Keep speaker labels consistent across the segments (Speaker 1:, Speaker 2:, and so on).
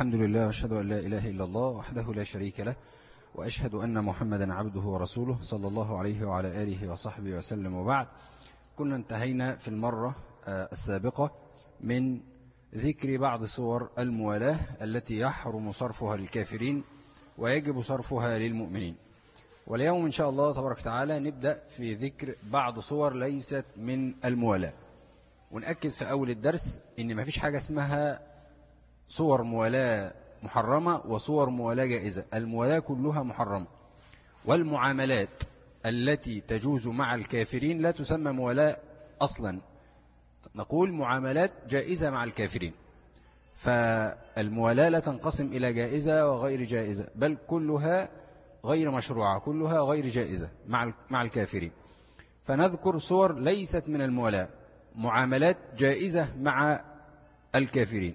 Speaker 1: الحمد لله، وأشهد أن لا إله إلا الله وحده لا شريك له، وأشهد أن محمدا عبده ورسوله صلى الله عليه وعلى آله وصحبه وسلم. وبعد، كنا انتهينا في المرة السابقة من ذكر بعض صور الموالاة التي يحرم صرفها للكافرين ويجب صرفها للمؤمنين. واليوم إن شاء الله تبارك وتعالى نبدأ في ذكر بعض صور ليست من الموالاة، ونأكد في أول الدرس إن ما فيش حاجة اسمها صور موالاة محرمة وصور موالاة جائزة. الموالاة كلها محرمة، والمعاملات التي تجوز مع الكافرين لا تسمى موالاة أصلا. نقول معاملات جائزة مع الكافرين، فالموالاة لا تنقسم إلى جائزة وغير جائزة، بل كلها غير مشروعة، كلها غير جائزة مع الكافرين. فنذكر صور ليست من الموالاة، معاملات جائزة مع الكافرين.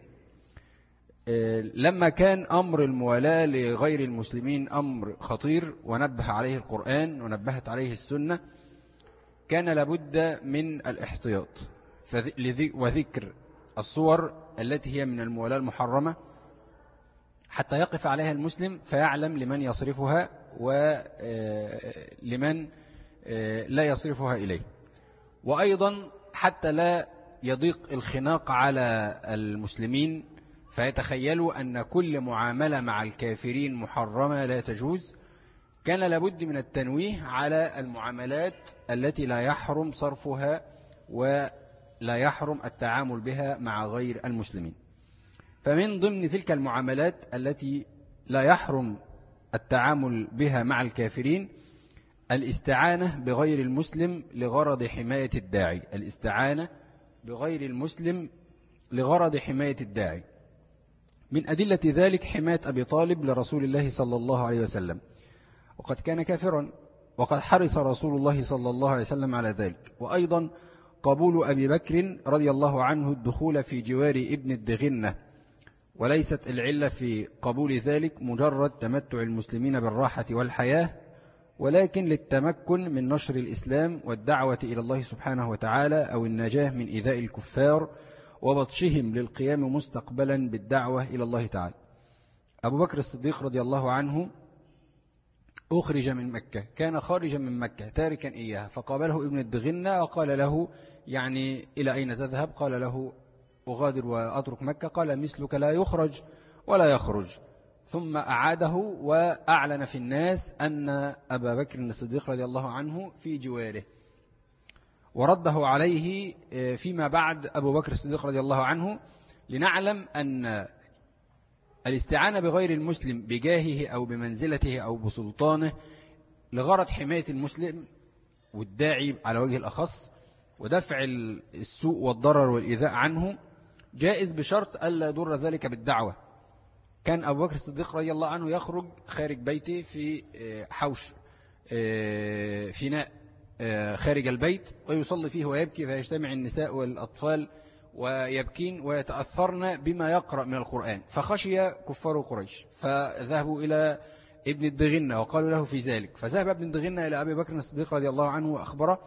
Speaker 1: لما كان أمر الموالاة لغير المسلمين أمر خطير ونبه عليه القرآن ونبهت عليه السنة، كان لابد من الاحتياط وذكر الصور التي هي من الموالاة المحرمة حتى يقف عليها المسلم فيعلم لمن يصرفها ولمن لا يصرفها إليه، وأيضا حتى لا يضيق الخناق على المسلمين فيتخيلوا أن كل معاملة مع الكافرين محرمة لا تجوز. كان لابد من التنويه على المعاملات التي لا يحرم صرفها ولا يحرم التعامل بها مع غير المسلمين. فمن ضمن تلك المعاملات التي لا يحرم التعامل بها مع الكافرين الاستعانة بغير المسلم لغرض حماية الداعي. الاستعانة بغير المسلم لغرض حماية الداعي. من أدلة ذلك حماية أبي طالب لرسول الله صلى الله عليه وسلم، وقد كان كافرا، وقد حرص رسول الله صلى الله عليه وسلم على ذلك. وأيضا قبول أبي بكر رضي الله عنه الدخول في جوار ابن الدغنة، وليست العلة في قبول ذلك مجرد تمتع المسلمين بالراحة والحياة، ولكن للتمكن من نشر الإسلام والدعوة إلى الله سبحانه وتعالى، أو النجاة من إيذاء الكفار وبطشهم للقيام مستقبلا بالدعوة إلى الله تعالى. أبو بكر الصديق رضي الله عنه أخرج من مكة، كان خارجا من مكة تاركا إياها، فقابله ابن الدغنة وقال له يعني إلى أين تذهب؟ قال له أغادر وأترك مكة. قال مثلك لا يخرج ولا يخرج. ثم أعاده وأعلن في الناس أن أبا بكر الصديق رضي الله عنه في جواره، ورده عليه فيما بعد أبو بكر الصديق رضي الله عنه، لنعلم أن الاستعانة بغير المسلم بجاهه أو بمنزلته أو بسلطانه لغرض حماية المسلم والداعي على وجه الأخص ودفع السوء والضرر والإيذاء عنه جائز، بشرط ألا يضر ذلك بالدعوة. كان أبو بكر الصديق رضي الله عنه يخرج خارج بيته في حوش فناء خارج البيت ويصلي فيه ويبكي، فيجتمع النساء والأطفال ويبكين ويتأثرن بما يقرأ من القرآن، فخشي كفار قريش فذهبوا إلى ابن الدغنة وقالوا له في ذلك. فذهب ابن الدغنة إلى أبي بكر الصديق رضي الله عنه وأخبره،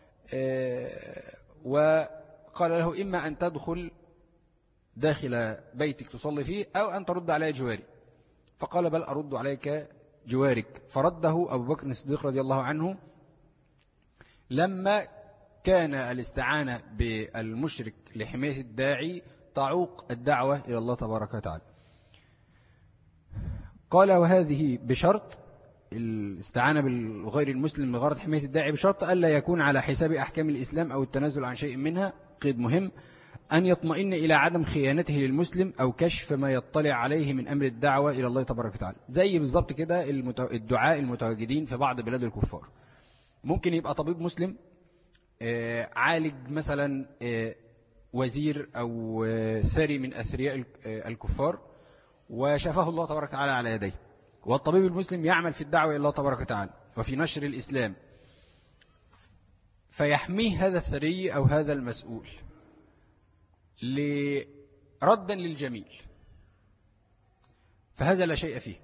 Speaker 1: وقال له إما أن تدخل داخل بيتك تصلي فيه أو أن ترد علي جواري. فقال بل أرد عليك جوارك. فرده أبو بكر الصديق رضي الله عنه لما كان الاستعانة بالمشرك لحماية الداعي تعوق الدعوة إلى الله تبارك وتعالى. قال وهذه بشرط الاستعانة بالغير المسلم لغرض حماية الداعي، بشرط ألا يكون على حساب أحكام الإسلام أو التنازل عن شيء منها. قيد مهم: أن يطمئن إلى عدم خيانته للمسلم أو كشف ما يطلع عليه من أمر الدعوة إلى الله تبارك وتعالى. زي بالضبط كده الدعاء المتواجدين في بعض بلاد الكفار. ممكن يبقى طبيب مسلم عالج مثلا وزير أو ثري من أثرياء الكفار وشفاه الله تبارك وتعالى على يديه، والطبيب المسلم يعمل في الدعوة إلى الله تبارك وتعالى وفي نشر الإسلام، فيحميه هذا الثري أو هذا المسؤول ردا للجميل، فهذا لا شيء فيه.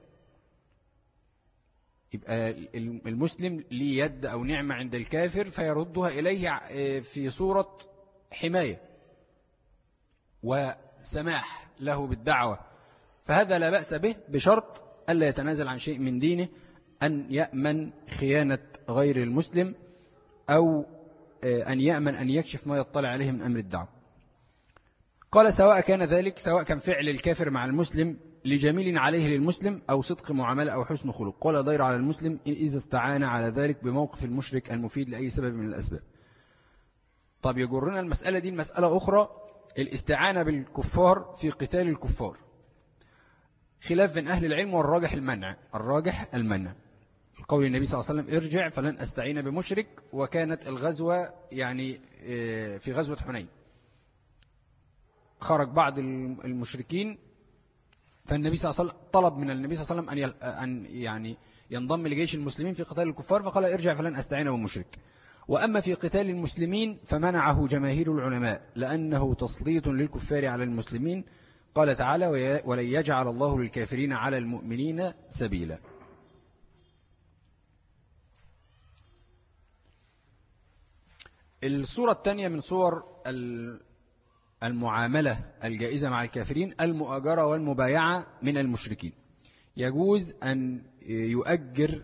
Speaker 1: يبقى المسلم ليه يد أو نعمة عند الكافر فيردها إليه في صورة حماية وسماح له بالدعوة فهذا لا بأس به بشرط ألا يتنازل عن شيء من دينه، أن يأمن خيانة غير المسلم، أو أن يأمن أن يكشف ما يطلع عليه من أمر الدعوة. قال سواء كان ذلك، سواء كان فعل الكافر مع المسلم لجميل عليه للمسلم أو صدق معاملة أو حسن خلق، قال ضير على المسلم إذا استعان على ذلك بموقف المشرك المفيد لأي سبب من الأسباب. طب يجرنا المسألة دي المسألة أخرى، الاستعانة بالكفار في قتال الكفار، خلاف بين أهل العلم، والراجح المنع. الراجح المنع، قول النبي صلى الله عليه وسلم ارجع فلن أستعين بمشرك، وكانت الغزوة يعني في غزوة حنين، خرج بعض المشركين، فالنبي صلى الله عليه وسلم طلب من النبي صلى الله عليه وسلم أن يعني ينضم لجيش المسلمين في قتال الكفار، فقال ارجع فلن أستعين بمشرك. وأما في قتال المسلمين فمنعه جماهير العلماء لأنه تسليط للكفار على المسلمين، قال تعالى ولن يجعل الله للكافرين على المؤمنين سبيلا. الصورة الثانية من صور المعاملة الجائزة مع الكافرين المؤاجرة والمبايعة من المشركين. يجوز أن يؤجر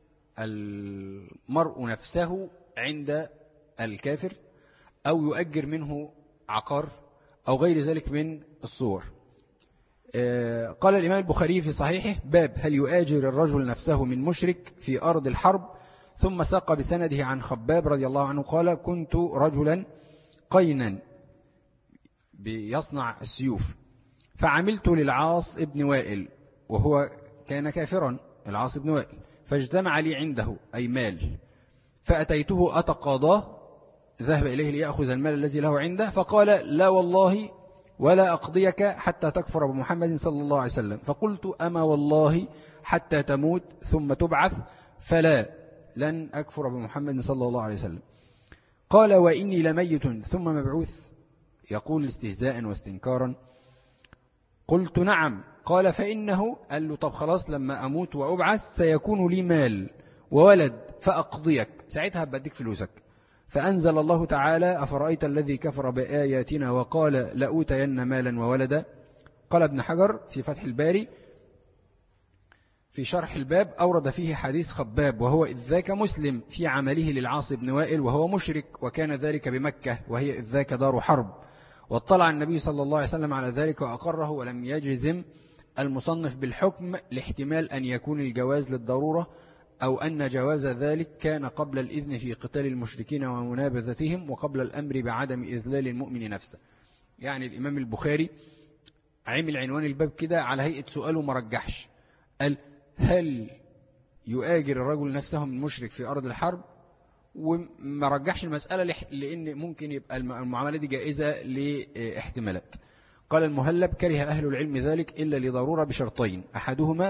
Speaker 1: المرء نفسه عند الكافر، أو يؤجر منه عقار أو غير ذلك من الصور. قال الإمام البخاري في صحيحه باب هل يؤاجر الرجل نفسه من مشرك في أرض الحرب، ثم ساق بسنده عن خباب رضي الله عنه قال كنت رجلا قينا بيصنع السيوف، فعملت للعاص ابن وائل وهو كان كافرا، العاص ابن وائل، فاجتمع لي عنده أي مال، فأتيته أتقاضاه، ذهب إليه ليأخذ المال الذي له عنده، فقال لا والله ولا أقضيك حتى تكفر بمحمد صلى الله عليه وسلم. فقلت أما والله حتى تموت ثم تبعث، فلا لن أكفر بمحمد صلى الله عليه وسلم. قال وإني لميت ثم مبعوث، يقول استهزاء واستنكارا. قلت نعم. قال فإنه، قال له طب خلاص لما أموت وأبعث سيكون لي مال وولد فأقضيك، ساعتها بديك فلوسك. فأنزل الله تعالى أفرأيت الذي كفر بآياتنا وقال لأوتين مالا وولدا. قال ابن حجر في فتح الباري في شرح الباب أورد فيه حديث خباب وهو إذ ذاك مسلم في عمله للعاص بن وائل وهو مشرك، وكان ذلك بمكة وهي إذ ذاك دار حرب، واطلع النبي صلى الله عليه وسلم على ذلك وأقره، ولم يجزم المصنف بالحكم لاحتمال أن يكون الجواز للضرورة، أو أن جواز ذلك كان قبل الإذن في قتال المشركين ومنابذتهم وقبل الأمر بعدم إذلال المؤمن نفسه. يعني الإمام البخاري عمل عنوان الباب كده على هيئة سؤاله مرجحش، قال هل يؤاجر الرجل نفسه من مشرك في أرض الحرب، وما رجحش المسألة لأن ممكن يبقى المعاملة دي جائزة لاحتمالات. قال المهلب كره أهل العلم ذلك إلا لضرورة بشرطين، أحدهما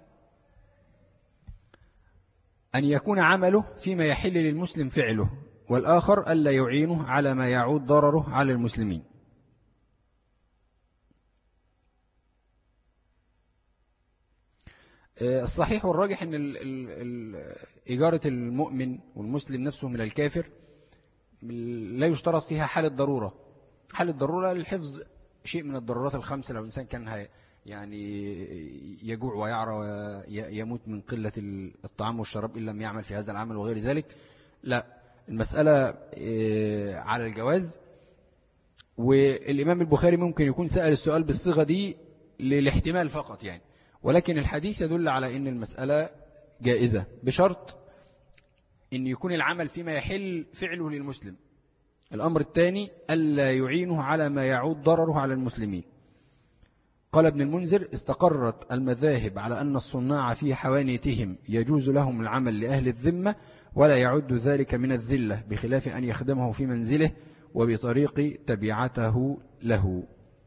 Speaker 1: أن يكون عمله فيما يحل للمسلم فعله، والآخر ألا يعينه على ما يعود ضرره على المسلمين. الصحيح والراجح أن إجارة المؤمن والمسلم نفسه من الكافر لا يشترط فيها حالة ضرورة. حالة ضرورة للحفظ شيء من الضرورات الخمسة، لو الإنسان كان يعني يجوع ويعرى ويموت من قلة الطعام والشراب إن لم يعمل في هذا العمل وغير ذلك، لا، المسألة على الجواز. والإمام البخاري ممكن يكون سأل السؤال بالصيغة دي للاحتمال فقط يعني، ولكن الحديث يدل على أن المسألة جائزة بشرط أن يكون العمل فيما يحل فعله للمسلم. الأمر الثاني ألا يعينه على ما يعود ضرره على المسلمين. قال ابن المنذر استقرت المذاهب على أن الصناع في حوانيتهم يجوز لهم العمل لأهل الذمة ولا يعد ذلك من الذلة، بخلاف أن يخدمه في منزله وبطريق تبعته له.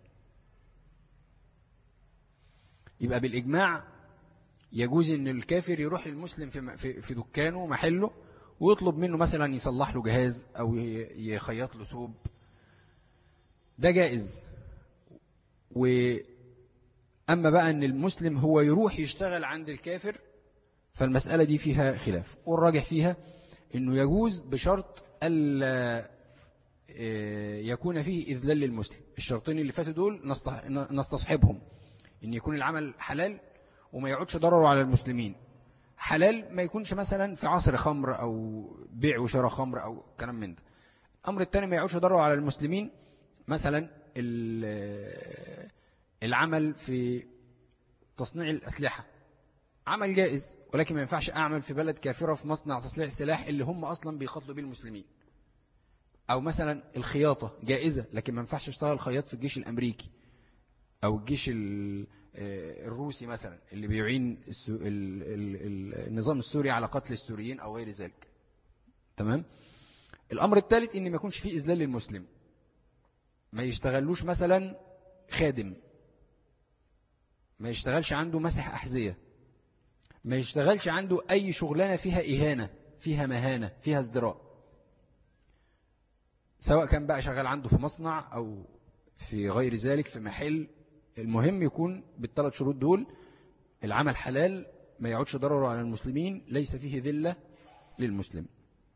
Speaker 1: يبقى بالإجماع يجوز أن الكافر يروح للمسلم في دكانه محله ويطلب منه مثلا يصلح له جهاز أو يخيط له ثوب، ده جائز. أما بقى أن المسلم هو يروح يشتغل عند الكافر فالمسألة دي فيها خلاف، والراجح فيها أنه يجوز بشرط ألا يكون فيه إذلال للمسلم. الشرطين اللي فاتوا دول نستصحبهم، إن يكون العمل حلال وما يعودش ضرره على المسلمين. حلال ما يكونش مثلا في عصر خمر أو بيع وشراء خمر أو كلام من ده. الأمر الثاني ما يعودش ضرره على المسلمين، مثلا العمل في تصنيع الأسلحة عمل جائز، ولكن ما ينفعش أعمل في بلد كافرة في مصنع تصنيع السلاح اللي هم أصلا بيخاطبوا بيه المسلمين. أو مثلا الخياطة جائزة، لكن ما ينفعش اشتغل خياط في الجيش الأمريكي أو الجيش الروسي مثلا اللي بيعين النظام السوري على قتل السوريين أو غير ذلك. تمام. الأمر الثالث إن ما يكونش فيه إذلال للمسلم، ما يشتغلوش مثلا خادم، ما يشتغلش عنده مسح أحذية، ما يشتغلش عنده أي شغلانة فيها إهانة، فيها مهانة، فيها ازدراء، سواء كان بقى شغال عنده في مصنع أو في غير ذلك في محل. المهم يكون بالثلاث شروط دول: العمل حلال، ما يعودش ضرره على المسلمين، ليس فيه ذلة للمسلم.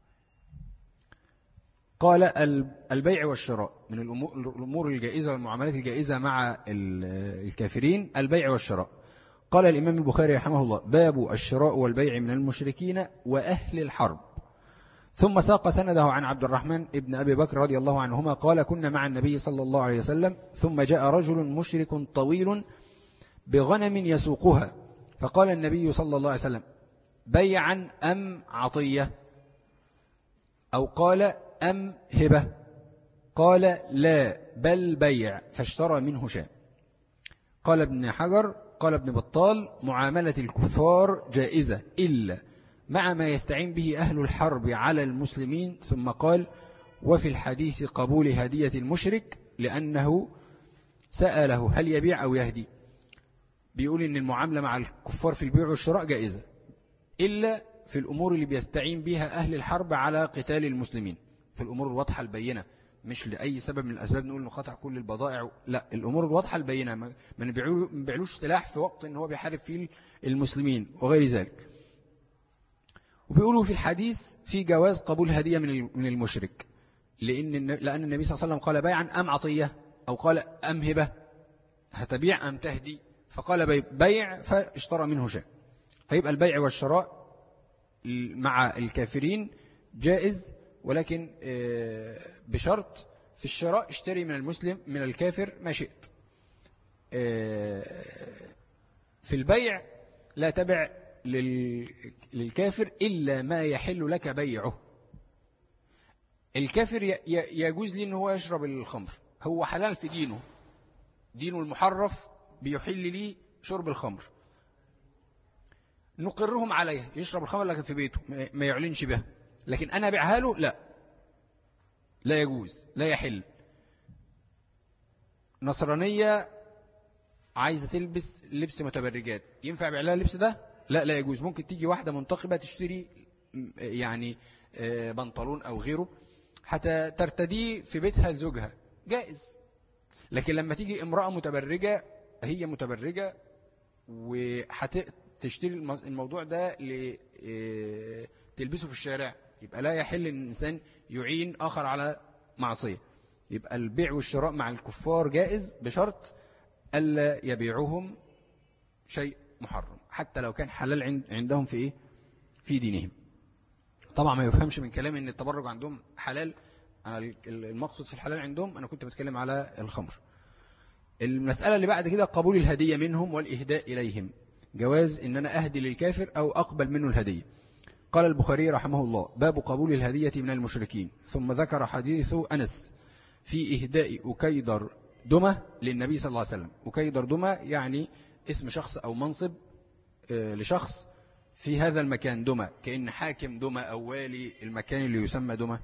Speaker 1: قال البيع والشراء من الأمور الجائزة والمعاملات الجائزة مع الكافرين البيع والشراء. قال الإمام البخاري رحمه الله: باب الشراء والبيع من المشركين وأهل الحرب. ثم ساق سنده عن عبد الرحمن ابن أبي بكر رضي الله عنهما قال: كنا مع النبي صلى الله عليه وسلم ثم جاء رجل مشرك طويل بغنم يسوقها، فقال النبي صلى الله عليه وسلم: بيعا أم عطية؟ أو قال: أم هبة؟ قال: لا بل بيع، فاشترى منه شاة. قال ابن حجر: قال ابن بطال: معاملة الكفار جائزة إلا مع ما يستعين به أهل الحرب على المسلمين. ثم قال: وفي الحديث قبول هدية المشرك لأنه سأله هل يبيع أو يهدي. بيقول إن المعاملة مع الكفار في البيع والشراء جائزة إلا في الأمور اللي بيستعين بها أهل الحرب على قتال المسلمين، في الأمور الواضحة البينة، مش لأي سبب من الأسباب نقول نقطع كل البضائع، لا، الأمور الواضحة البينة، ما نبيعلوش سلاح في وقت إن هو بيحارب فيه المسلمين وغير ذلك. وبيقولوا في الحديث في جواز قبول هدية من المشرك، لأن النبي صلى الله عليه وسلم قال: بيعا أم عطية؟ أو قال: أم هبة؟ هتبيع أم تهدي؟ فقال: بيع، فاشترى منه شيء. فيبقى البيع والشراء مع الكافرين جائز، ولكن بشرط: في الشراء اشتري من المسلم من الكافر ما شئت. في البيع لا تبع للكافر إلا ما يحل لك بيعه. الكافر يجوز لي أنه هو يشرب الخمر، هو حلال في دينه المحرف بيحل لي شرب الخمر، نقرهم عليه يشرب الخمر لكن في بيته ما يعلنش بها، لكن أنا أبيعها له لا يجوز، لا يحل. نصرانية عايزة تلبس لبس متبرجات، ينفع بيع لها اللبس ده؟ لا يجوز. ممكن تيجي واحدة منتقبة تشتري يعني بنطلون أو غيره حتى ترتديه في بيتها لزوجها، جائز. لكن لما تيجي امرأة متبرجة، هي متبرجة وهتشتري الموضوع ده تلبسه في الشارع، يبقى لا يحل ان الإنسان يعين آخر على معصية. يبقى البيع والشراء مع الكفار جائز بشرط ألا يبيعهم شيء محرم، حتى لو كان حلال عندهم في إيه؟ في دينهم. طبعا ما يفهمش من كلامي ان التبرج عندهم حلال، أنا المقصود في الحلال عندهم أنا كنت بتكلم على الخمر. المسألة اللي بعد كده قبول الهدية منهم والإهداء إليهم، جواز إن أنا أهدي للكافر أو أقبل منه الهدية. قال البخاري رحمه الله: باب قبول الهدية من المشركين. ثم ذكر حديث أنس في إهداء أكيدر دمة للنبي صلى الله عليه وسلم. أكيدر دمة يعني اسم شخص أو منصب لشخص في هذا المكان، دمة كأن حاكم دمة أو والي المكان اللي يسمى دمة.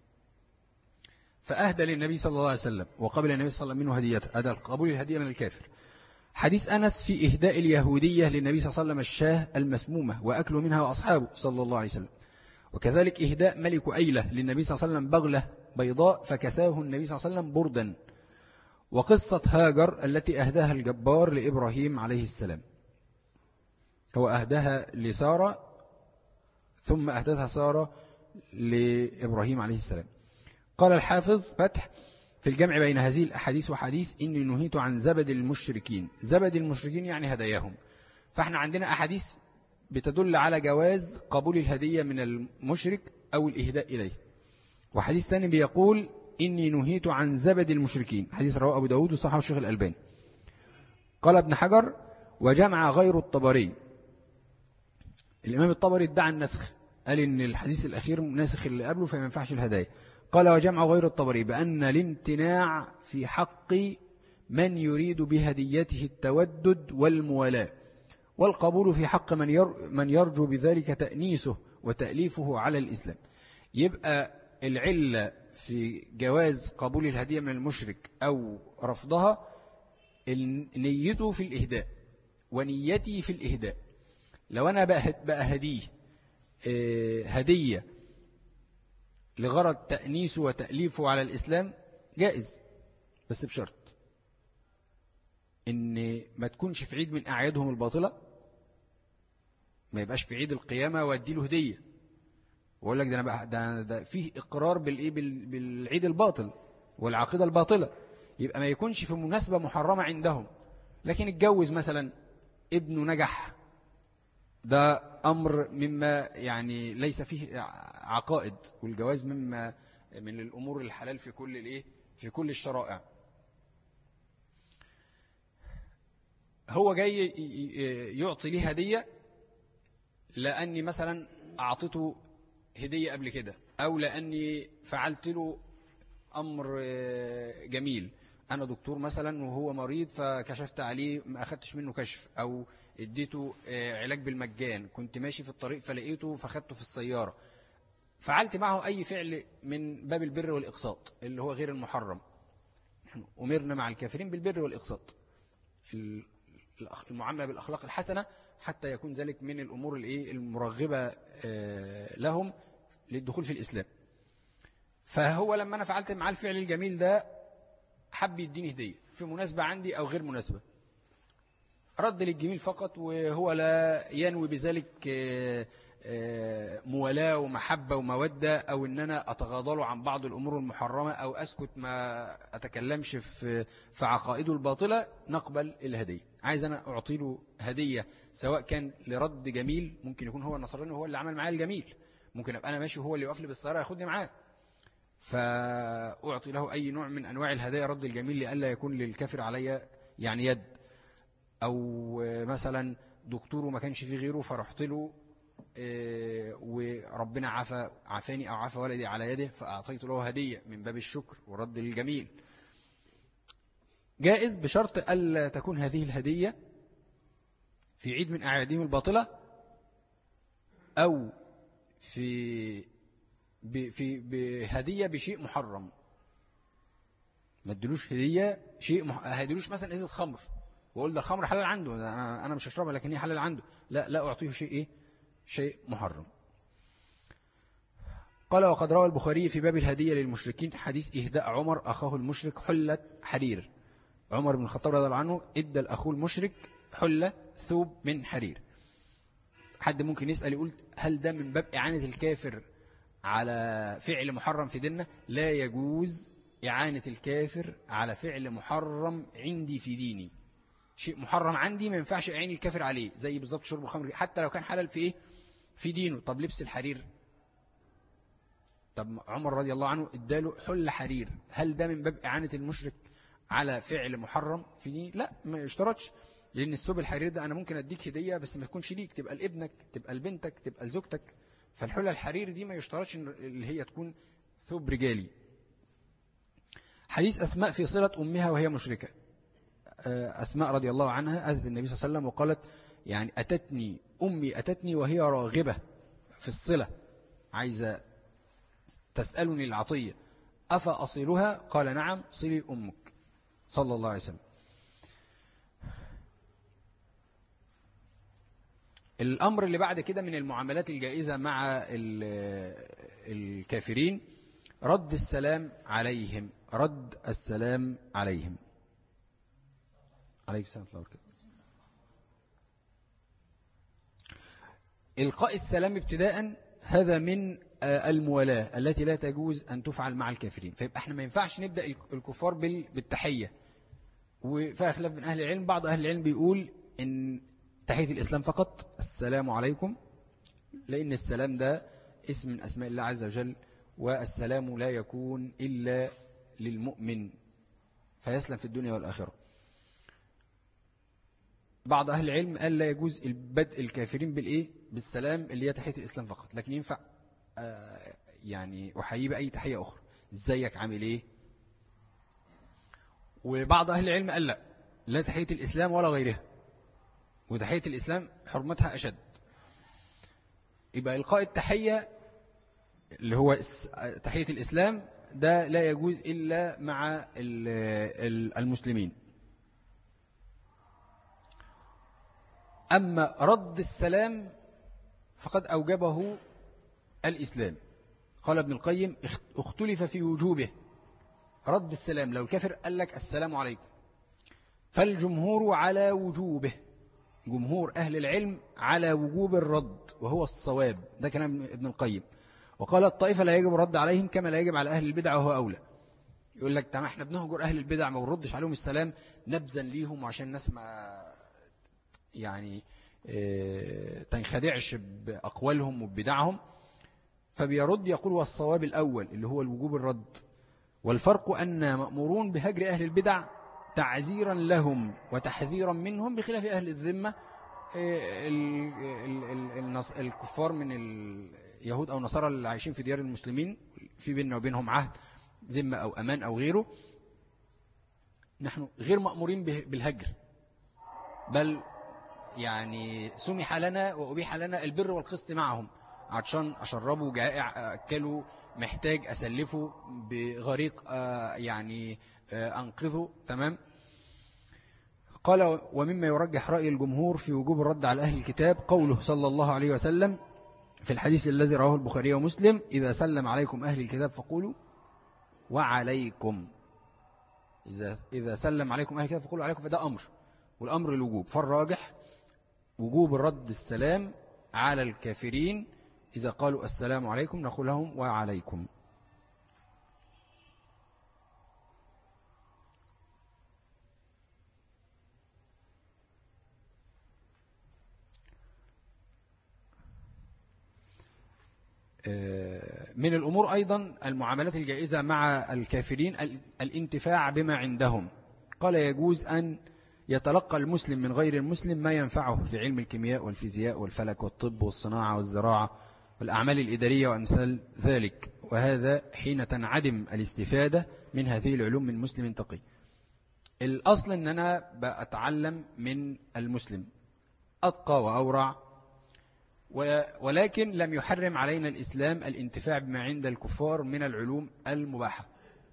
Speaker 1: فأهدى للنبي صلى الله عليه وسلم وقبل النبي صلى الله عليه وسلم منه هديته، هذا قبول الهدية من الكافر. حديث أنس في إهداء اليهودية للنبي صلى الله عليه وسلم الشاه المسمومة وأكل منها وأصحابه صلى الله عليه وسلم. وكذلك إهداء ملك أيلة للنبي صلى الله عليه وسلم بغلة بيضاء فكساه النبي صلى الله عليه وسلم بردا. وقصة هاجر التي أهداها الجبار لإبراهيم عليه السلام، هو أهداها لسارة ثم أهدتها سارة لإبراهيم عليه السلام. قال الحافظ فتح: في الجمع بين هذه الأحاديث وحديث إني نهيت عن زبد المشركين. زبد المشركين يعني هداياهم. فاحنا عندنا أحاديث بتدل على جواز قبول الهدية من المشرك أو الإهداء إليه، وحديث ثاني بيقول إني نهيت عن زبد المشركين، حديث رواه أبو داود وصححه الشيخ الألباني. قال ابن حجر وجمع غير الطبري. الإمام الطبري ادعى النسخ، قال إن الحديث الأخير ناسخ اللي قبله فما ينفعش الهدايا. قال وجمع غير الطبري بأن الامتناع في حق من يريد بهديته التودد والموالاة، والقبول في حق من يرجو بذلك تأنيسه وتأليفه على الإسلام. يبقى العلة في جواز قبول الهدية من المشرك أو رفضها نيته في الإهداء ونيتي في الإهداء. لو أنا بقى هديه هدية لغرض تأنيسه وتأليفه على الإسلام جائز، بس بشرط إن ما تكونش في عيد من أعيادهم الباطلة، ما يبقاش في عيد القيامة وأدي له هدية وأقول لك ده أنا بقى ده فيه إقرار بالعيد الباطل والعقيدة الباطلة، يبقى ما يكونش في مناسبة محرمة عندهم. لكن اتجوز مثلا ابنه نجح، ده أمر مما يعني ليس فيه عقائد، والجواز مما من الأمور الحلال في كل في كل الشرائع. هو جاي يعطي لي هدية لأني مثلا أعطيته هدية قبل كده، أو لأني فعلت له أمر جميل. أنا دكتور مثلا وهو مريض فكشفت عليه ما أخدتش منه كشف، أو اديته علاج بالمجان، كنت ماشي في الطريق فلقيته فخدته في السيارة، فعلت معه أي فعل من باب البر والإقساط اللي هو غير المحرم. أمرنا مع الكافرين بالبر والإقساط، المعاملة بالأخلاق الحسنة، حتى يكون ذلك من الأمور المرغبة لهم للدخول في الإسلام. فهو لما أنا فعلت معاه الفعل الجميل ده حب يديني هدية في مناسبة عندي أو غير مناسبة، رد للجميل فقط، وهو لا ينوي بذلك موالاة ومحبة ومودة، أو أن أنا أتغاضله عن بعض الأمور المحرمة أو أسكت ما أتكلمش في عقائده الباطلة، نقبل الهدية. عايز أنا أعطي له هدية سواء كان لرد جميل، ممكن يكون هو النصراني هو اللي عمل معايا الجميل، ممكن أبقى أنا ماشي وهو اللي يقف لي بالسيارة ياخدني معاه، فأعطي له أي نوع من أنواع الهدايا رد الجميل لئلا يكون للكافر علي يعني يد. أو مثلا دكتور وما كانش فيه غيره فرحت له وربنا عافاني أو عافى ولدي على يده فأعطيت له هدية من باب الشكر ورد الجميل، جائز بشرط ألا تكون هذه الهدية في عيد من أعيادهم الباطلة، أو بهدية بشيء محرم. ما ادلوش هدية شيء هدلوش مثلا إزازة خمر وأقول ده الخمر حلال عنده، أنا مش هشربها لكن هي حلال عنده، لا أعطيه شيء محرم. قال وقد روى البخاري في باب الهدية للمشركين حديث إهداء عمر أخاه المشرك حلة حرير. عمر بن الخطاب رضي الله عنه ادى الأخو المشرك حلة ثوب من حرير. حد ممكن يسأل يقول هل ده من باب إعانة الكافر على فعل محرم في ديننا؟ لا يجوز إعانة الكافر على فعل محرم عندي في ديني. شيء محرم عندي ما ينفعش أعين الكافر عليه، زي بالضبط شرب الخمر حتى لو كان حلال في دينه. طب لبس الحرير، طب عمر رضي الله عنه اداله حل حرير، هل ده من باب إعانة المشرك على فعل محرم في ديني؟ لا، ما يشترطش، لأن الثوب الحرير ده أنا ممكن أديك هدية بس ما تكونش ليك، تبقى لابنك، تبقى لبنتك، تبقى لزوجتك. فالحلة الحرير دي ما يشترطش اللي هي تكون ثوب رجالي. حديث أسماء في صلة أمها وهي مشركة. أسماء رضي الله عنها أتت النبي صلى الله عليه وسلم وقالت يعني أتتني وهي راغبة في الصلة، عايزة تسألني العطية، أفأصلها؟ قال نعم صلي أمك صلى الله عليه وسلم. الأمر اللي بعد كده من المعاملات الجائزة مع الكافرين رد السلام عليهم. رد السلام عليهم. عليكم السلام ورحمة الله وبركاته. إلقاء السلام ابتداء هذا من الموالاة التي لا تجوز أن تفعل مع الكافرين. فيبقى احنا ما ينفعش نبدأ الكفار بالتحية. وفيها خلاف من أهل العلم، بعض أهل العلم بيقول إن تحية الإسلام فقط السلام عليكم، لأن السلام ده اسم من أسماء الله عز وجل، والسلام لا يكون إلا للمؤمن فيسلم في الدنيا والآخرة. بعض أهل العلم قال لا يجوز البدء الكافرين بالإيه؟ بالسلام اللي هي تحية الإسلام فقط، لكن ينفع يعني أحيي بأي تحية أخرى، إزيك عامل إيه. وبعض أهل العلم قال لا تحية الإسلام ولا غيرها، وتحية الإسلام حرمتها أشد. يبقى إلقاء التحية اللي هو تحية الإسلام ده لا يجوز إلا مع المسلمين. أما رد السلام فقد أوجبه الإسلام. قال ابن القيم اختلف في وجوبه رد السلام. لو الكافر قال لك السلام عليكم فالجمهور على وجوبه، جمهور أهل العلم على وجوب الرد وهو الصواب، ده كلام ابن القيم. وقال الطائفة لا يجب الرد عليهم كما لا يجب على أهل البدع وهو أولى. يقول لك تمام احنا بنهجر أهل البدع ما بنردش عليهم السلام نبذا ليهم وعشان الناس ما يعني تنخدعش بأقوالهم وبدعهم، فبيرد يقول والصواب الأول اللي هو الوجوب الرد. والفرق أن مأمورون بهجر أهل البدع تعزيرا لهم وتحذيرا منهم، بخلاف أهل الذمة الكفار من اليهود أو النصارى اللي عايشين في ديار المسلمين في بيننا وبينهم عهد ذمة أو أمان أو غيره. نحن غير مأمورين بالهجر، بل يعني سمح لنا وأبيح لنا البر والقسط معهم. عطشان أشربه، جائع أكله، محتاج أسلفه، بغريق يعني أنقذه. تمام. قال ومما يرجح رأي الجمهور في وجوب الرد على أهل الكتاب قوله صلى الله عليه وسلم في الحديث الذي رواه البخاري ومسلم إذا سلم عليكم أهل الكتاب فقولوا وعليكم. إذا سلم عليكم أهل الكتاب فقولوا عليكم، فده أمر، والأمر الوجوب. فالراجح وجوب رد السلام على الكافرين إذا قالوا السلام عليكم نقول لهم وعليكم. من الأمور أيضا المعاملات الجائزة مع الكافرين الانتفاع بما عندهم. قال يجوز أن يتلقى المسلم من غير المسلم ما ينفعه في علم الكيمياء والفيزياء والفلك والطب والصناعة والزراعة والأعمال الإدارية وأمثال ذلك، وهذا حين تنعدم الاستفادة من هذه العلوم من مسلم تقي. الأصل أن أنا بأتعلم من المسلم أتقى وأورع، ولكن لم يحرم علينا الإسلام الانتفاع بما عند الكفار من العلوم المباحة،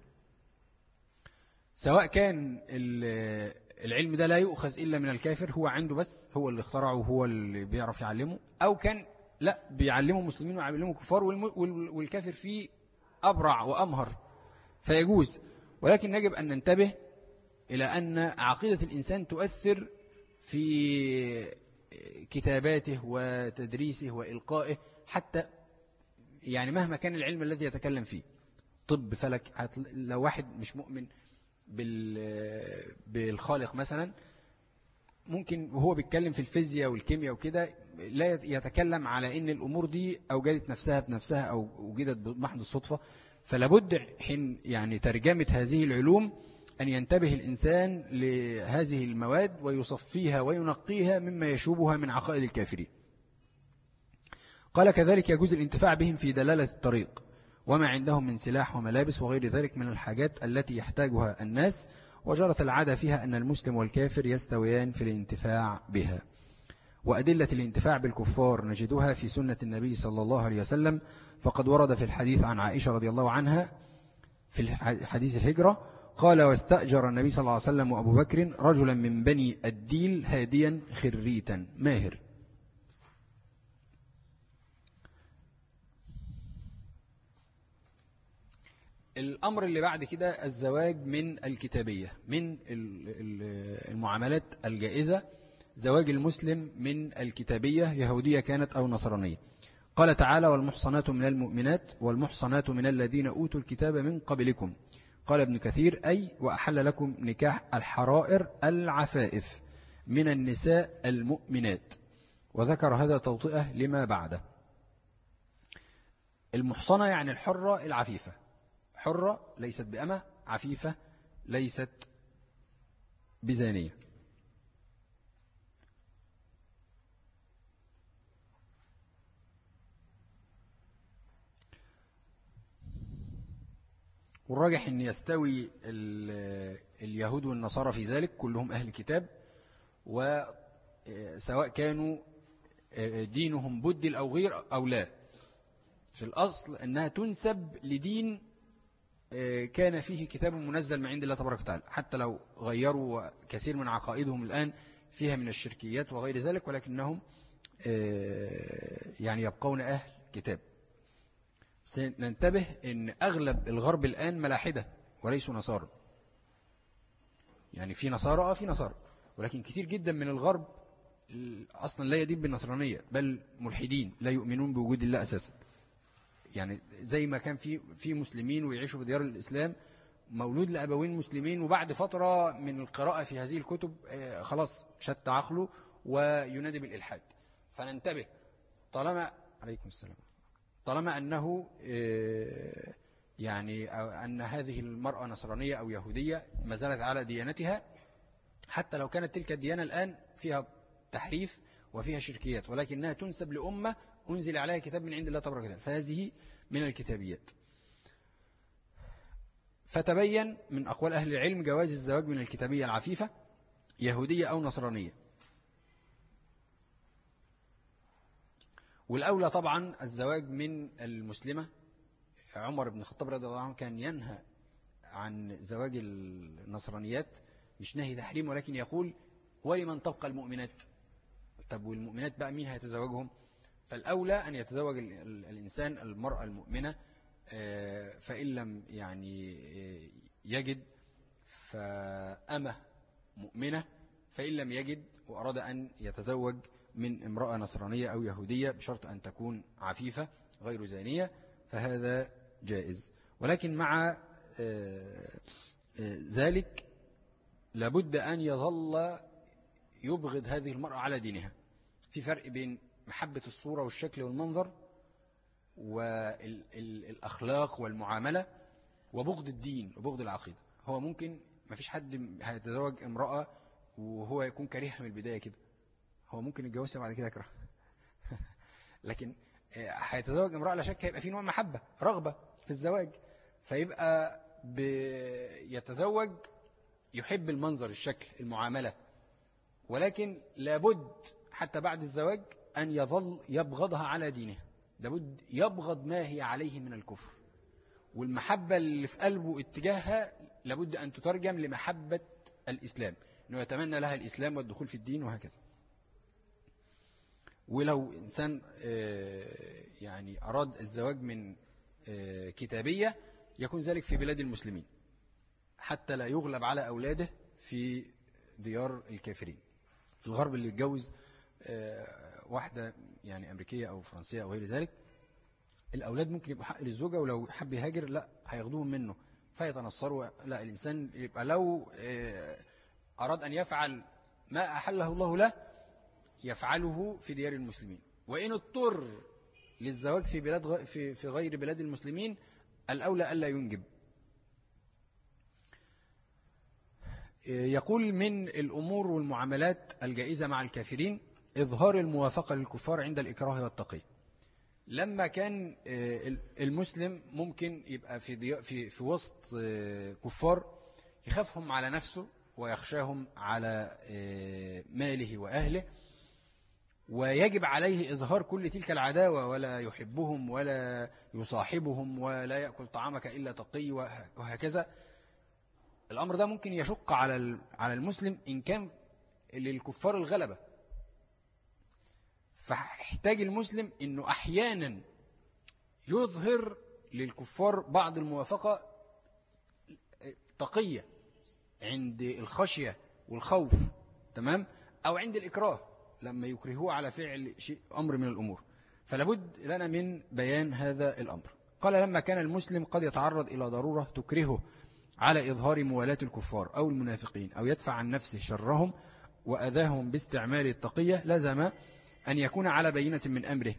Speaker 1: سواء كان العلم ده لا يؤخذ إلا من الكافر، هو عنده بس هو اللي اخترعه وهو اللي بيعرف يعلمه، أو كان لا بيعلمه مسلمين ويعلمه كفار والكافر فيه أبرع وأمهر، فيجوز. ولكن يجب أن ننتبه إلى أن عقيدة الإنسان تؤثر في كتاباته وتدريسه وإلقائه، حتى يعني مهما كان العلم الذي يتكلم فيه، طب، فلك، لو واحد مش مؤمن بالخالق مثلا، ممكن وهو بيتكلم في الفيزياء والكيمياء وكده لا يتكلم على ان الامور دي اوجدت نفسها بنفسها او وجدت بمحض الصدفة. فلابد حين يعني ترجمة هذه العلوم أن ينتبه الإنسان لهذه المواد ويصفيها وينقيها مما يشوبها من عقائد الكافرين. قال كذلك يجوز الانتفاع بهم في دلالة الطريق وما عندهم من سلاح وملابس وغير ذلك من الحاجات التي يحتاجها الناس، وجرت العادة فيها أن المسلم والكافر يستويان في الانتفاع بها. وأدلة الانتفاع بالكفار نجدها في سنة النبي صلى الله عليه وسلم، فقد ورد في الحديث عن عائشة رضي الله عنها في حديث الهجرة قال واستأجر النبي صلى الله عليه وسلم وأبو بكر رجلا من بني الديل هاديا خريتا ماهر. الأمر اللي بعد كده الزواج من الكتابية، من المعاملات الجائزة زواج المسلم من الكتابية، يهودية كانت أو نصرانية. قال تعالى والمحصنات من المؤمنات والمحصنات من الذين أوتوا الكتاب من قبلكم. قال ابن كثير أي وأحل لكم نكاح الحرائر العفائف من النساء المؤمنات، وذكر هذا توطئة لما بعده. المحصنة يعني الحرة العفيفة، حرة ليست بأمة، عفيفة ليست بزانية. والراجح أن يستوي اليهود والنصارى في ذلك، كلهم أهل كتاب، وسواء كانوا دينهم بدل أو غير أو لا، في الأصل أنها تنسب لدين كان فيه كتاب منزل من عند الله تبارك وتعالى، حتى لو غيروا كثير من عقائدهم الآن فيها من الشركيات وغير ذلك، ولكنهم يعني يبقون أهل كتاب. سننتبه أن أغلب الغرب الآن ملاحدة وليسوا نصارى، يعني في نصارى في نصارى، ولكن كثير جدا من الغرب أصلا لا يدين بالنصرانية، بل ملحدين لا يؤمنون بوجود الله أساسا. يعني زي ما كان في مسلمين ويعيشوا في ديار الإسلام، مولود لأبوين مسلمين، وبعد فترة من القراءة في هذه الكتب خلاص شت عقله وينادي بالإلحاد. فننتبه طالما عليكم السلام، طالما أنه يعني أن هذه المرأة نصرانية أو يهودية ما زالت على ديانتها، حتى لو كانت تلك الديانة الآن فيها تحريف وفيها شركيات، ولكنها تنسب لأمة أنزل عليها كتاب من عند الله تبارك وتعالى، فهذه من الكتابيات. فتبين من أقوال أهل العلم جواز الزواج من الكتابية العفيفة يهودية أو نصرانية، والأولى طبعا الزواج من المسلمة. عمر بن الخطاب رضي الله عنه كان ينهى عن زواج النصرانيات، مش نهي تحريم، ولكن يقول ولمن تبقى المؤمنات. طب والمؤمنات بقى مين هيتزوجهم؟ فالأولى أن يتزوج الإنسان المرأة المؤمنة، فإن لم يعني يجد فأمة مؤمنة، فإن لم يجد وأراد أن يتزوج من امرأة نصرانية أو يهودية بشرط أن تكون عفيفة غير زانية، فهذا جائز. ولكن مع ذلك لابد أن يظل يبغض هذه المرأة على دينها. في فرق بين محبة الصورة والشكل والمنظر والأخلاق والمعاملة وبغض الدين وبغض العقيدة. هو ممكن ما فيش حد هيتزوج امرأة وهو يكون كريهها من البداية كده، هو ممكن يتجوزها بعد كده يكره لكن هيتزوج امرأة لا شك هيبقى في نوع محبة رغبة في الزواج، فيبقى يتزوج يحب المنظر الشكل المعاملة، ولكن لابد حتى بعد الزواج أن يظل يبغضها على دينها، لابد يبغض ما هي عليه من الكفر، والمحبة اللي في قلبه اتجاهها لابد أن تترجم لمحبة الإسلام، أنه يتمنى لها الإسلام والدخول في الدين وهكذا. ولو إنسان يعني أراد الزواج من كتابية يكون ذلك في بلاد المسلمين حتى لا يغلب على أولاده في ديار الكافرين. في الغرب اللي يتجوز واحدة يعني أمريكية أو فرنسية أو غير ذلك، الأولاد ممكن يبقى حق للزوجة، ولو حب يهاجر لا هياخدوهم منه فيتنصروا. لا، الإنسان يبقى لو أراد أن يفعل ما أحله الله له يفعله في ديار المسلمين، وإن اضطر للزواج في بلاد في غير بلاد المسلمين الأولى ألا ينجب. يقول من الأمور والمعاملات الجائزة مع الكافرين إظهار الموافقة للكفار عند الإكراه والتقي. لما كان المسلم ممكن يبقى في وسط كفار يخافهم على نفسه ويخشاهم على ماله وأهله، ويجب عليه إظهار كل تلك العداوة، ولا يحبهم ولا يصاحبهم ولا يأكل طعامك إلا تقي وهكذا. الأمر ده ممكن يشق على المسلم إن كان للكفار الغلبة، فاحتاج المسلم أنه أحيانا يظهر للكفار بعض الموافقة تقية عند الخشية والخوف، تمام، أو عند الإكراه لما يكرهوه على فعل شيء أمر من الأمور. فلابد لنا من بيان هذا الأمر. قال لما كان المسلم قد يتعرض إلى ضرورة تكرهه على إظهار موالاة الكفار أو المنافقين أو يدفع عن نفسه شرهم وأذاهم باستعمال التقية، لزم أن يكون على بينة من أمره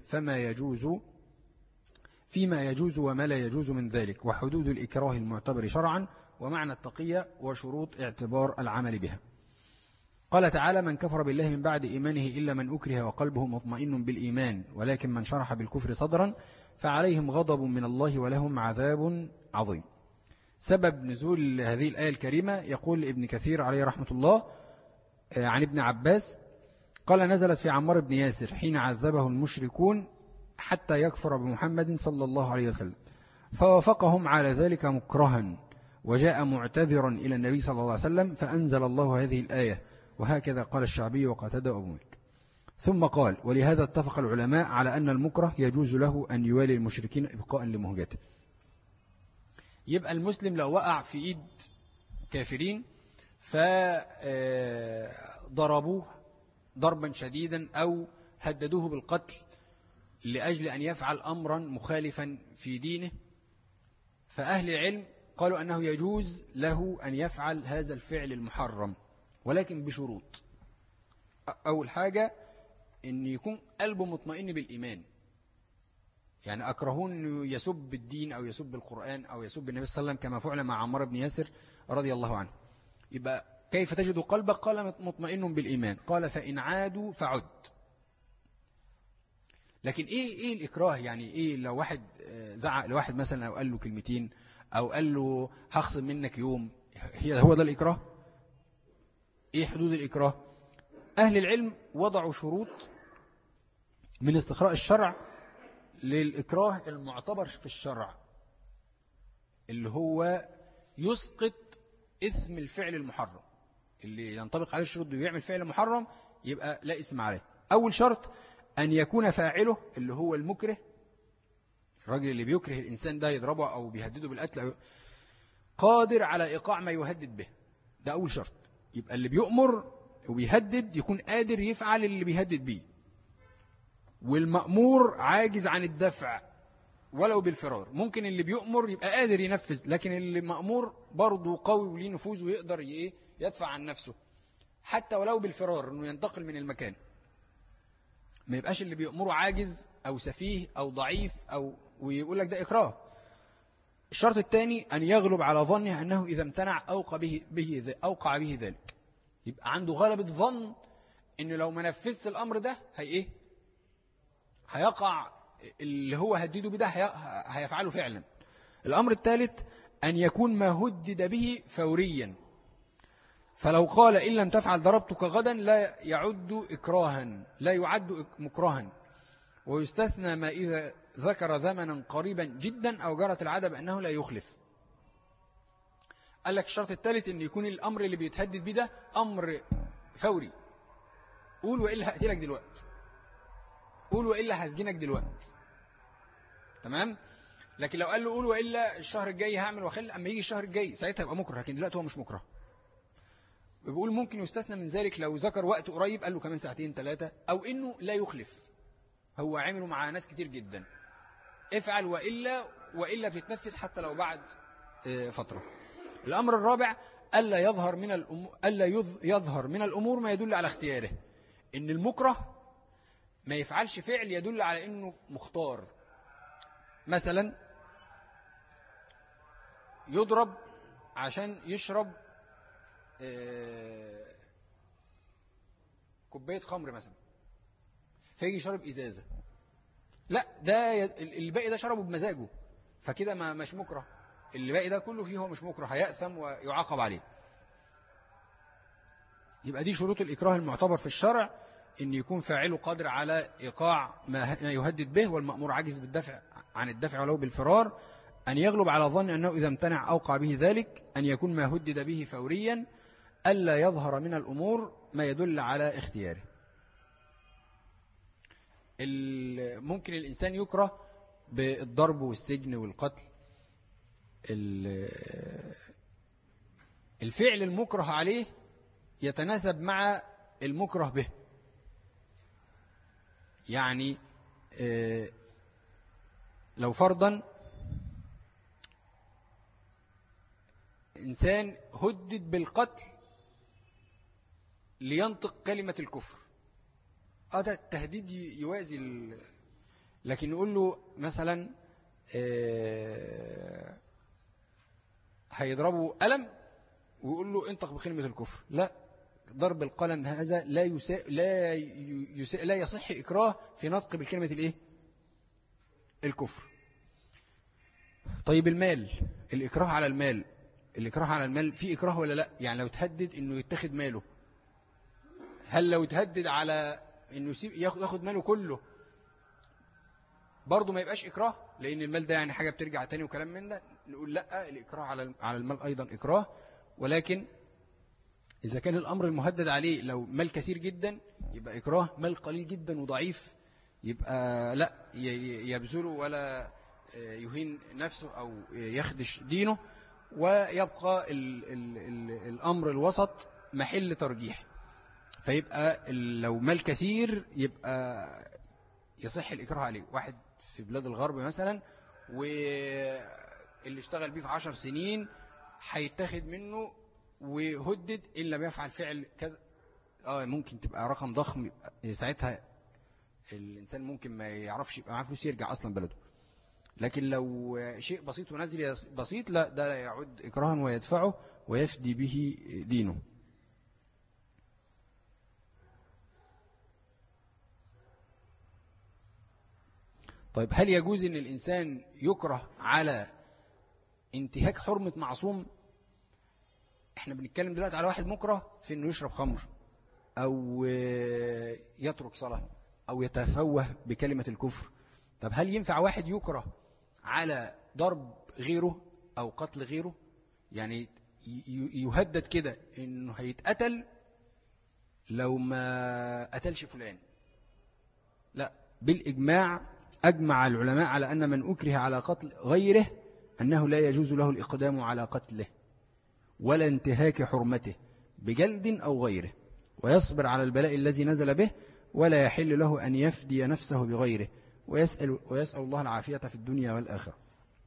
Speaker 1: فيما يجوز وما لا يجوز من ذلك، وحدود الإكراه المعتبر شرعا، ومعنى التقية وشروط اعتبار العمل بها. قال تعالى: من كفر بالله من بعد إيمانه إلا من أكره وقلبه مطمئن بالإيمان ولكن من شرح بالكفر صدرا فعليهم غضب من الله ولهم عذاب عظيم. سبب نزول هذه الآية الكريمة يقول ابن كثير عليه رحمة الله عن ابن عباس قال: نزلت في عمار بن ياسر حين عذبه المشركون حتى يكفر بمحمد صلى الله عليه وسلم، فوافقهم على ذلك مكرها، وجاء معتذرا إلى النبي صلى الله عليه وسلم فأنزل الله هذه الآية. وهكذا قال الشعبي وقتادة وأبو مالك. ثم قال: ولهذا اتفق العلماء على أن المكره يجوز له أن يوالي المشركين إبقاء لمهجته. يبقى المسلم لو وقع في إيد كافرين فضربوه ضربا شديدا أو هددوه بالقتل لأجل أن يفعل أمرا مخالفا في دينه، فأهل العلم قالوا أنه يجوز له أن يفعل هذا الفعل المحرم، ولكن بشروط. أول حاجة أن يكون قلبه مطمئن بالإيمان، يعني أكرهون أنه يسب الدين أو يسب القرآن أو يسب النبي صلى الله عليه وسلم كما فعل مع عمار بن ياسر رضي الله عنه. يبقى كيف تجد قلبك؟ قال: مطمئن بالإيمان. قال: فإن عادوا فعد. لكن إيه الإكراه؟ يعني إيه لو واحد زعق لواحد مثلا أو قال له كلمتين أو قال له هخصم منك يوم، هو ده الإكراه؟ إيه حدود الإكراه؟ أهل العلم وضعوا شروط من استقراء الشرع للإكراه المعتبر في الشرع، اللي هو يسقط إثم الفعل المحرم. اللي ينطبق عليه الشروط ويعمل فعل محرم يبقى لا إثم عليه. أول شرط أن يكون فاعله اللي هو المكره، الراجل اللي بيكره الإنسان ده يضربه أو بيهدده بالقتل أو قادر على إيقاع ما يهدد به. ده أول شرط. يبقى اللي بيؤمر وبيهدد يكون قادر يفعل اللي بيهدد بيه، والمأمور عاجز عن الدفع ولو بالفرار. ممكن اللي بيؤمر يبقى قادر ينفذ، لكن اللي مأمور برضه قوي وليه نفوذ ويقدر يدفع عن نفسه حتى ولو بالفرار، انه ينتقل من المكان. ما يبقاش اللي بيأمره عاجز أو سفيه أو ضعيف ويقول لك ده إكراه. الشرط الثاني أن يغلب على ظنه أنه إذا امتنع أوقع به ذلك. يبقى عنده غلبة ظن أنه لو ما نفذش الأمر ده هيقع اللي هو هدده بده هيفعله فعلا. الأمر الثالث أن يكون ما هدد به فوريا، فلو قال إن لم تفعل ضربتك غدا لا يعد مكرها. ويستثنى ما إذا ذكر زمنا قريبا جدا أو جرت العادة بأنه لا يخلف. قال لك الشرط الثالث أن يكون الأمر اللي بيتهدد به ده أمر فوري، قول وإلا هقتلك دلوقتي، قول وإلا هسجنك دلوقتي، تمام؟ لكن لو قال له قول وإلا الشهر الجاي هعمل وخل، أما يجي الشهر الجاي ساعتها يبقى مكره، لكن دلوقتي هو مش مكره. بيقول ممكن يستثنى من ذلك لو ذكر وقت قريب، قال له كمان ساعتين ثلاثة، أو إنه لا يخلف، هو عمله مع ناس كتير جدا، افعل وإلا بتتنفذ حتى لو بعد فترة. الأمر الرابع ألا يظهر من الأمور ما يدل على اختياره، إن المكره ما يفعلش فعل يدل على إنه مختار. مثلا يضرب عشان يشرب كوباية خمر مثلا، فيجي شرب إزازة، لا ده الباقي ده شربه بمزاجه، فكده مش مكره، اللي باقي ده كله فيه هو مش مكره، هيأثم ويعاقب عليه. يبقى دي شروط الإكراه المعتبر في الشرع، إن يكون فاعله قادر على إيقاع ما يهدد به، والمأمور عاجز عن الدفع ولو بالفرار، أن يغلب على ظن أنه إذا امتنع أوقع به ذلك، أن يكون ما هدد به فوريا، ألا يظهر من الأمور ما يدل على اختياره. ممكن الإنسان يكره بالضرب والسجن والقتل. الفعل المكره عليه يتناسب مع المكره به، يعني لو فرضا إنسان هدد بالقتل لينطق كلمة الكفر، ده التهديد يوازي لكن نقول له مثلا هيضربه قلم ويقول له انطق بكلمة الكفر، لا، ضرب القلم هذا لا يصح إكراه في نطق بالكلمة الايه الكفر. طيب المال، الإكراه على المال، الإكراه على المال في إكراه ولا لا؟ يعني لو تهدد انه يتخذ ماله، هل لو تهدد على انه ياخد ماله كله برضه ما يبقاش إكراه؟ لأن المال ده يعني حاجة بترجع تاني وكلام من ده. نقول لا، الإكراه على المال أيضا إكراه، ولكن إذا كان الأمر المهدد عليه لو مال كثير جدا يبقى إكراه، مال قليل جدا وضعيف يبقى لا يبذله ولا يهين نفسه أو يخدش دينه، ويبقى الأمر الوسط محل ترجيح. فيبقى لو مال كثير يبقى يصح الإكراه عليه. واحد في بلاد الغرب مثلا واللي اشتغل بيه في 10 سنين هيتاخد منه وهدد إن لم يفعل فعل كذا، ممكن تبقى رقم ضخم، ساعتها الإنسان ممكن ما يعرفش يبقى معاه فلوس يرجع أصلا بلده. لكن لو شيء بسيط ونزل بسيط، لا، ده يعد إكراها ويدفعه ويفدي به دينه. طيب هل يجوز أن الإنسان يكره على انتهاك حرمة معصوم؟ احنا بنتكلم دلوقتي على واحد مكره في أنه يشرب خمر أو يترك صلاة أو يتفوه بكلمة الكفر. طب هل ينفع واحد يكره على ضرب غيره أو قتل غيره؟ يعني يهدد كده أنه هيتقتل لو ما قتلش فلان. لا، بالإجماع أجمع العلماء على أن من أكره على قتل غيره أنه لا يجوز له الإقدام على قتله ولا انتهاك حرمته بجلد أو غيره، ويصبر على البلاء الذي نزل به، ولا يحل له أن يفدي نفسه بغيره، ويسأل الله العافية في الدنيا والآخرة.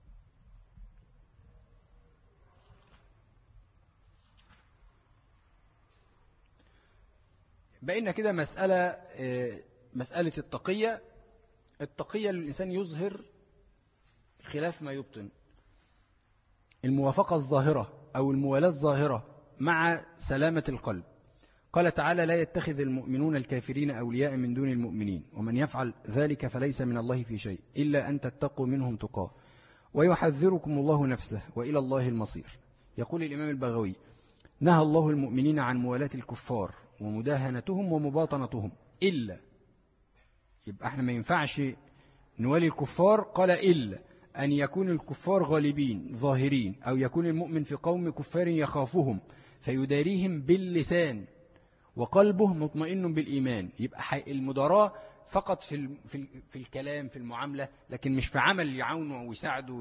Speaker 1: بقينا كده مسألة التقية للإنسان يظهر خلاف ما يبطن، الموافقة الظاهرة أو الموالاة الظاهرة مع سلامة القلب. قال تعالى: لا يتخذ المؤمنون الكافرين أولياء من دون المؤمنين ومن يفعل ذلك فليس من الله في شيء إلا أن تتقوا منهم تقاه ويحذركم الله نفسه وإلى الله المصير. يقول الإمام البغوي: نهى الله المؤمنين عن موالاة الكفار ومداهنتهم ومباطنتهم إلا، يبقى احنا ما ينفعش نوالي الكفار، قال إلا أن يكون الكفار غالبين ظاهرين، أو يكون المؤمن في قوم كفار يخافهم فيداريهم باللسان وقلبه مطمئن بالإيمان. يبقى المداراة فقط في الكلام، في المعاملة، لكن مش في عمل يعاونه ويساعده.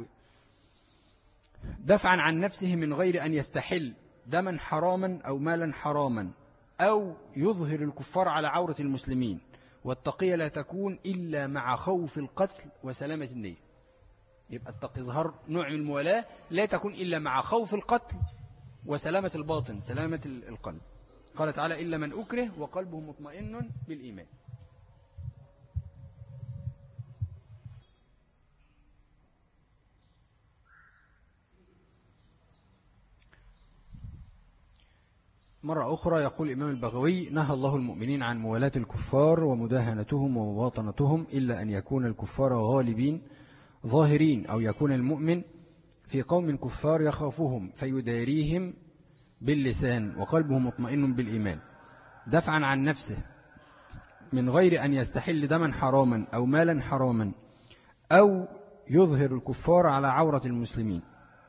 Speaker 1: دفعا عن نفسه من غير أن يستحل دما حراما أو مالا حراما أو يظهر الكفار على عورة المسلمين. والتقية لا تكون إلا مع خوف القتل وسلامة النية. يبقى إظهار نوع من الموالاة لا تكون إلا مع خوف القتل وسلامة الباطن، سلامة القلب. قال تعالى: إلا من أكره وقلبه مطمئن بالإيمان. مرة أخرى يقول الإمام البغوي: نهى الله المؤمنين عن موالاة الكفار ومداهنتهم ومباطنتهم إلا أن يكون الكفار غالبين ظاهرين، أو يكون المؤمن في قوم كفار يخافهم فيداريهم باللسان وقلبه مطمئن بالإيمان. دفعا عن نفسه من غير أن يستحل دما حراما أو مالا حراما أو يظهر الكفار على عورة المسلمين،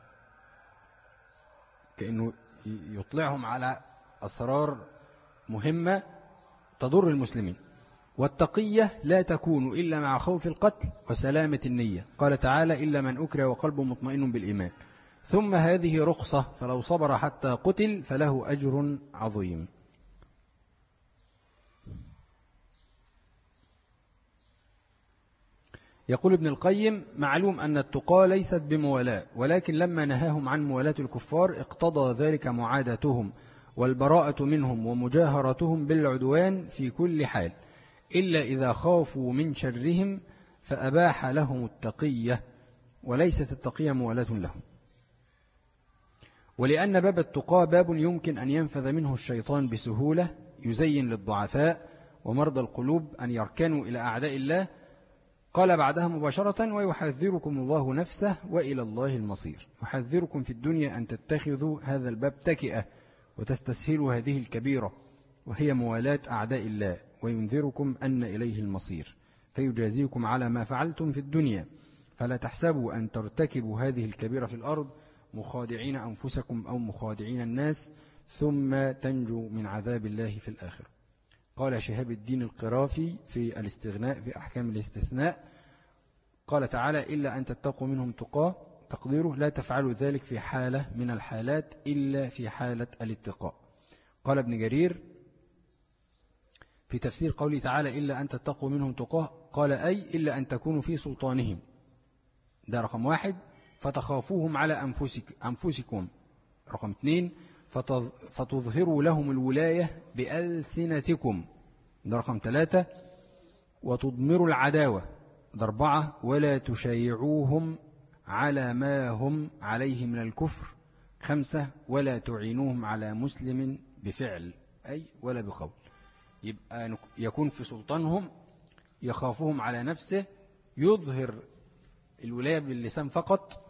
Speaker 1: كأنه يطلعهم على أسرار مهمة تضر المسلمين. والتقية لا تكون إلا مع خوف القتل وسلامة النية. قال تعالى: إلا من أكره وقلبه مطمئن بالإيمان. ثم هذه رخصة، فلو صبر حتى قتل فله أجر عظيم. يقول ابن القيم: معلوم أن التقى ليست بموالاة، ولكن لما نهاهم عن موالاة الكفار اقتضى ذلك معاداتهم والبراءة منهم ومجاهرتهم بالعدوان في كل حال، إلا إذا خافوا من شرهم فأباح لهم التقية، وليست التقية موالاة لهم. ولأن باب التقى باب يمكن أن ينفذ منه الشيطان بسهولة، يزين للضعفاء ومرضى القلوب أن يركنوا إلى أعداء الله، قال بعدها مباشرة: ويحذركم الله نفسه وإلى الله المصير. يحذركم في الدنيا أن تتخذوا هذا الباب تكئة وتستسهلوا هذه الكبيرة وهي موالاة أعداء الله، وينذركم أن إليه المصير فيجازيكم على ما فعلتم في الدنيا، فلا تحسبوا أن ترتكبوا هذه الكبيرة في الأرض مخادعين أنفسكم أو مخادعين الناس ثم تنجوا من عذاب الله في الآخرة. قال شهاب الدين القرافي في الاستغناء في أحكام الاستثناء، قال تعالى: إلا أن تتقوا منهم تقاه، تقديره: لا تفعلوا ذلك في حالة من الحالات إلا في حالة الاتقاء. قال ابن جرير في تفسير قوله تعالى: إلا أن تتقوا منهم تقاه، قال: أي إلا أن تكونوا في سلطانهم، ده رقم 1، فتخافوهم على أنفسكم. رقم 2، فتظهروا لهم الولاية بألسنتكم، ده رقم 3، وتضمروا العداوة، ده 4، ولا تشيعوهم على ما هم عليه من الكفر، 5، ولا تعينوهم على مسلم بفعل أي ولا بقول. يبقى يكون في سلطانهم، يخافهم على نفسه، يظهر الولاية باللسان فقط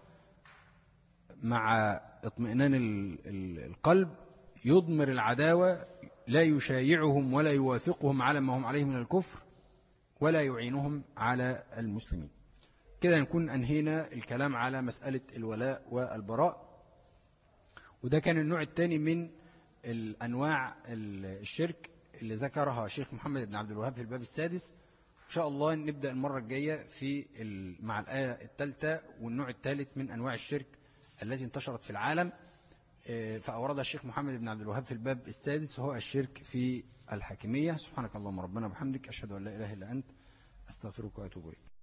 Speaker 1: مع اطمئنان القلب، يضمر العداوة، لا يشايعهم ولا يوافقهم على ما هم عليه من الكفر، ولا يعينهم على المسلمين. كده نكون أنهينا الكلام على مسألة الولاء والبراء، وده كان النوع الثاني من الأنواع الشرك اللي ذكرها شيخ محمد بن عبد الوهاب في الباب السادس. إن شاء الله نبدأ المرة الجاية مع الآية الثالثة والنوع الثالث من أنواع الشرك التي انتشرت في العالم، فأورد الشيخ محمد بن عبد الوهاب في الباب السادس، وهو الشرك في الحاكمية. سبحانك اللهم ربنا وبحمدك، أشهد أن لا إله إلا أنت، أستغفرك وأتوب إليك.